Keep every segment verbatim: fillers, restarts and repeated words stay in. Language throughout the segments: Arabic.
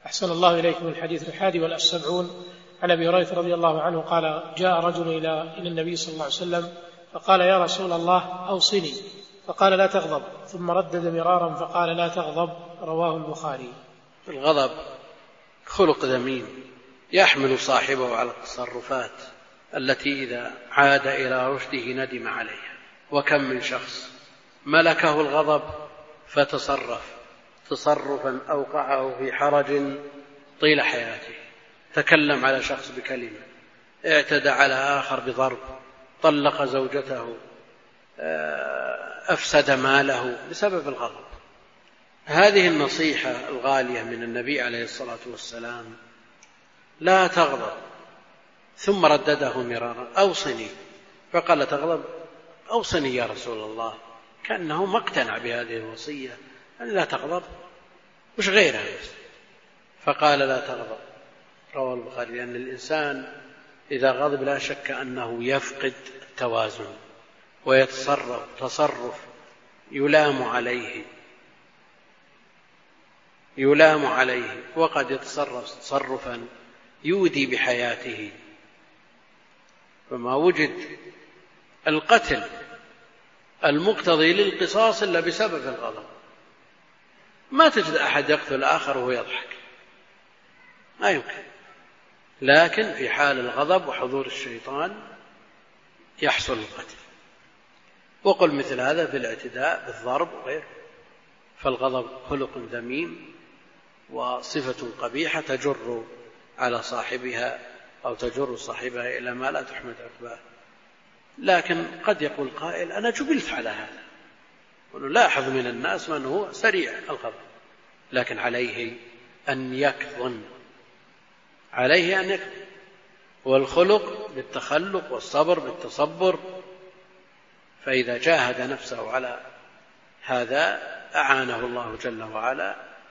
أحسن الله إليكم. الحديث الحادي والسبعون عن أبي هريرة رضي الله عنه قال: جاء رجل إلى النبي صلى الله عليه وسلم فقال: يا رسول الله أوصني، فقال: لا تغضب، ثم ردد مرارا فقال: لا تغضب. رواه البخاري. الغضب خلق ذميم يحمل صاحبه على التصرفات التي إذا عاد إلى رشده ندم عليها. وكم من شخص ملكه الغضب فتصرف تصرفا أوقعه في حرج طيل حياته، تكلم على شخص بكلمة، اعتدى على آخر بضرب، طلق زوجته، أفسد ماله بسبب الغضب. هذه النصيحة الغالية من النبي عليه الصلاة والسلام: لا تغضب. ثم ردده مرارا: أوصني. فقال: لا تغضب، أوصني يا رسول الله. كأنه ما اقتنع بهذه الوصية، أن لا تغضب وش غيرها. فقال: لا تغضب. رواه البخاري. لأن الإنسان إذا غضب لا شك أنه يفقد التوازن ويتصرف تصرف يلام عليه يلام عليه وقد يتصرف تصرفا يودي بحياته. فما وجد القتل المقتضي للقصاص إلا بسبب الغضب. ما تجد أحد يقتل آخر وهو يضحك، ما يمكن. لكن في حال الغضب وحضور الشيطان يحصل القتل. وقل مثل هذا في الاعتداء بالضرب وغيره. فالغضب خلق ذميم وصفة قبيحة تجر على صاحبها أو تجر صاحبها إلى ما لا تحمد عقباه. لكن قد يقول قائل: أنا جبلت على هذا، ونلاحظ من الناس من هو سريع الغضب، لكن عليه أن يكظم، عليه أن يكظم. والخلق بالتخلق والصبر بالتصبر. فإذا جاهد نفسه على هذا أعانه الله جل وعلا.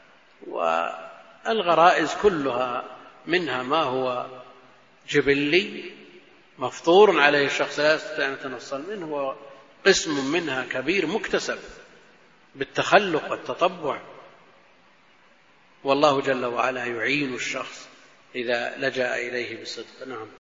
والغرائز كلها منها ما هو جبلي مفطور عليه الشخص لا يستطيع أن يتنصل منه، وقسم منها كبير مكتسب بالتخلق والتطبع. والله جل وعلا يعين الشخص إذا لجأ إليه بصدق. نعم.